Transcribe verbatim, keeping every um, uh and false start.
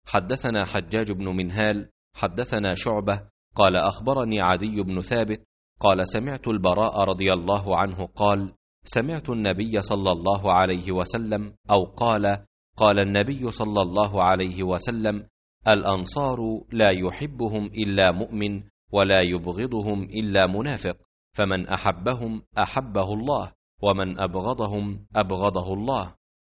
حدثنا حجاج بن منهال حدثنا شعبة قال أخبرني عدي بن ثابت قال سمعت البراء رضي الله عنه قال سمعت النبي صلى الله عليه وسلم أو قال قال النبي صلى الله عليه وسلم الأنصار لا يحبهم إلا مؤمن ولا يبغضهم إلا منافق، فمن أحبهم أحبه الله ومن أبغضهم أبغضه الله.